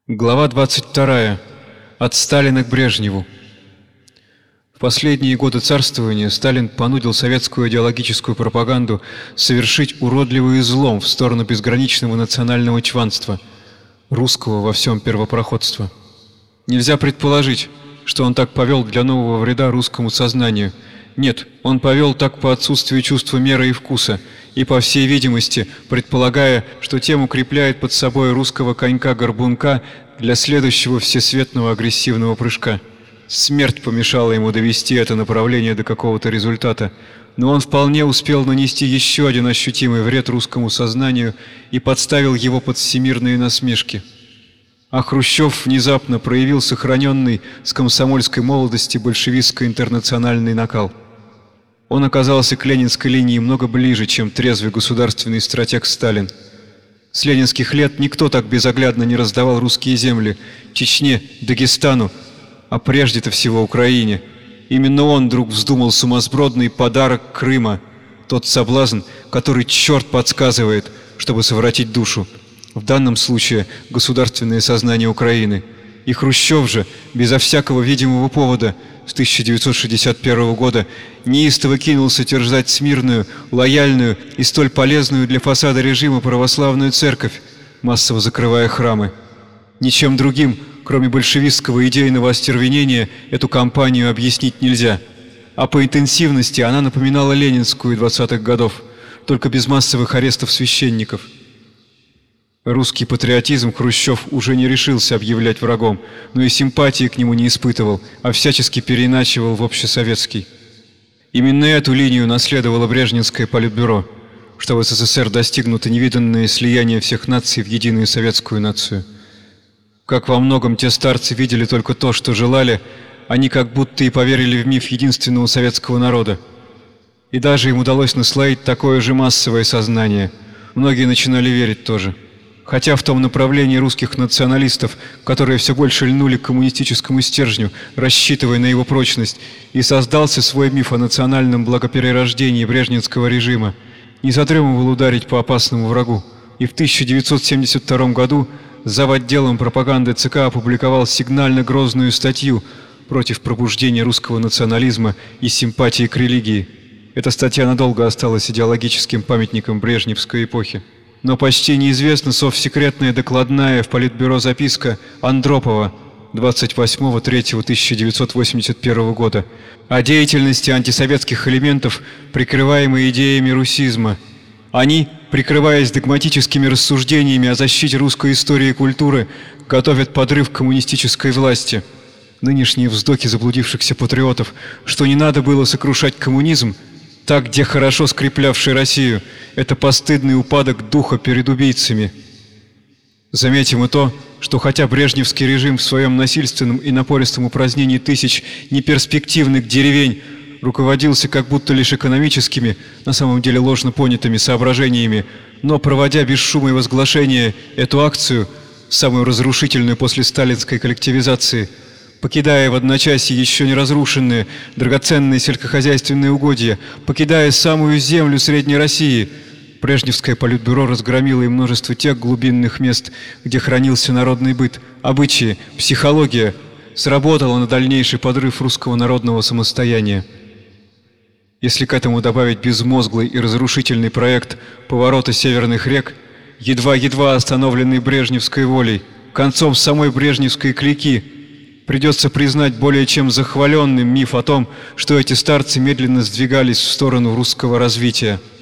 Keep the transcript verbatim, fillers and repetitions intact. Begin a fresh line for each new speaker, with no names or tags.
Глава двадцать вторая. От Сталина к Брежневу. В последние годы царствования Сталин понудил советскую идеологическую пропаганду совершить уродливый излом в сторону безграничного национального чванства, русского во всем первопроходства. Нельзя предположить, что он так повел для нового вреда русскому сознанию. Нет, он повел так по отсутствию чувства меры и вкуса, и, по всей видимости, предполагая, что тем укрепляет под собой русского конька-горбунка для следующего всесветного агрессивного прыжка. Смерть помешала ему довести это направление до какого-то результата, но он вполне успел нанести еще один ощутимый вред русскому сознанию и подставил его под всемирные насмешки. А Хрущев внезапно проявил сохраненный с комсомольской молодости большевистско-интернациональный накал. Он оказался к ленинской линии много ближе, чем трезвый государственный стратег Сталин. С ленинских лет никто так безоглядно не раздавал русские земли Чечне, Дагестану, а прежде-то всего Украине. Именно он вдруг вздумал сумасбродный подарок Крыма, тот соблазн, который черт подсказывает, чтобы совратить душу, в данном случае государственное сознание Украины. И Хрущев же, безо всякого видимого повода, с тысяча девятьсот шестьдесят первого года неистово кинулся терзать смирную, лояльную и столь полезную для фасада режима православную церковь, массово закрывая храмы. Ничем другим, кроме большевистского идейного остервенения, эту кампанию объяснить нельзя. А по интенсивности она напоминала ленинскую двадцатых годов, только без массовых арестов священников. Русский патриотизм Хрущев уже не решился объявлять врагом, но и симпатии к нему не испытывал, а всячески переиначивал в общесоветский. Именно эту линию наследовало Брежневское политбюро, что в СССР достигнуто невиданное слияние всех наций в единую советскую нацию. Как во многом те старцы видели только то, что желали, они как будто и поверили в миф единственного советского народа. И даже им удалось наслоить такое же массовое сознание. Многие начинали верить тоже. Хотя в том направлении русских националистов, которые все больше льнули к коммунистическому стержню, рассчитывая на его прочность, и создался свой миф о национальном благоперерождении брежневского режима, не задремывал ударить по опасному врагу. И в тысяча девятьсот семьдесят втором году зав. Отделом пропаганды ЦК опубликовал сигнально-грозную статью против пробуждения русского национализма и симпатии к религии. Эта статья надолго осталась идеологическим памятником брежневской эпохи. Но почти неизвестна совсекретная докладная в Политбюро записка Андропова двадцать восьмого третьего тысяча девятьсот восемьдесят первого года о деятельности антисоветских элементов, прикрываемой идеями русизма. Они, прикрываясь догматическими рассуждениями о защите русской истории и культуры, готовят подрыв коммунистической власти. Нынешние вздохи заблудившихся патриотов, что не надо было сокрушать коммунизм, так, где хорошо скреплявший Россию, это постыдный упадок духа перед убийцами. Заметим и то, что хотя брежневский режим в своем насильственном и напористом упразднении тысяч неперспективных деревень руководился как будто лишь экономическими, на самом деле ложно понятыми соображениями, но, проводя без шума и возглашения эту акцию, самую разрушительную после сталинской коллективизации, покидая в одночасье еще не разрушенные драгоценные сельскохозяйственные угодья, покидая самую землю Средней России, Брежневское политбюро разгромило и множество тех глубинных мест, где хранился народный быт, обычаи, психология, сработало на дальнейший подрыв русского народного самостояния. Если к этому добавить безмозглый и разрушительный проект поворота северных рек, едва-едва остановленный брежневской волей, концом самой брежневской клики, придется признать более чем захваленным миф о том, что эти старцы медленно сдвигались в сторону русского развития.